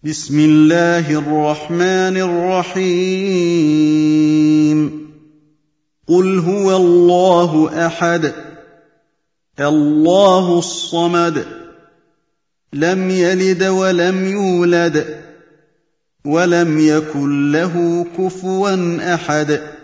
بسم الله الرحمن الرحيم قل هو الله أحد الله الصمد لم يلد ولم يولد ولم يكن له كفوا أحد